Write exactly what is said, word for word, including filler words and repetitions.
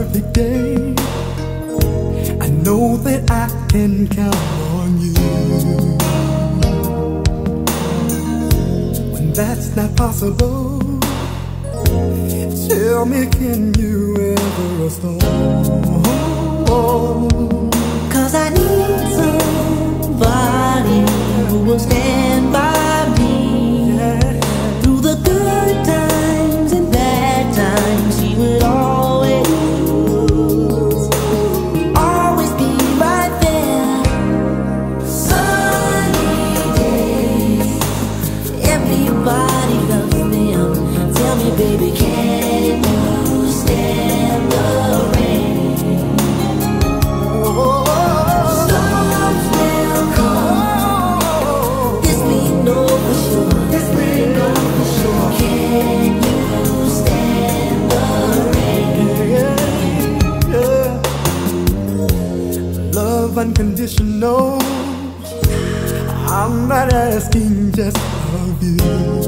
perfect day, I know that I can count on you. When that's not possible, tell me, can you ever restore? Cause I need somebody who will stand by me, yeah, through the good times and bad times. He would always, always be right there. Sunny days, everybody loves them. Tell me, baby, can you stand the rain? Storms will come, this we know for sure. This we know for sure. Can you stand the rain? Yeah, yeah. Love unconditional, I'm not asking just of you.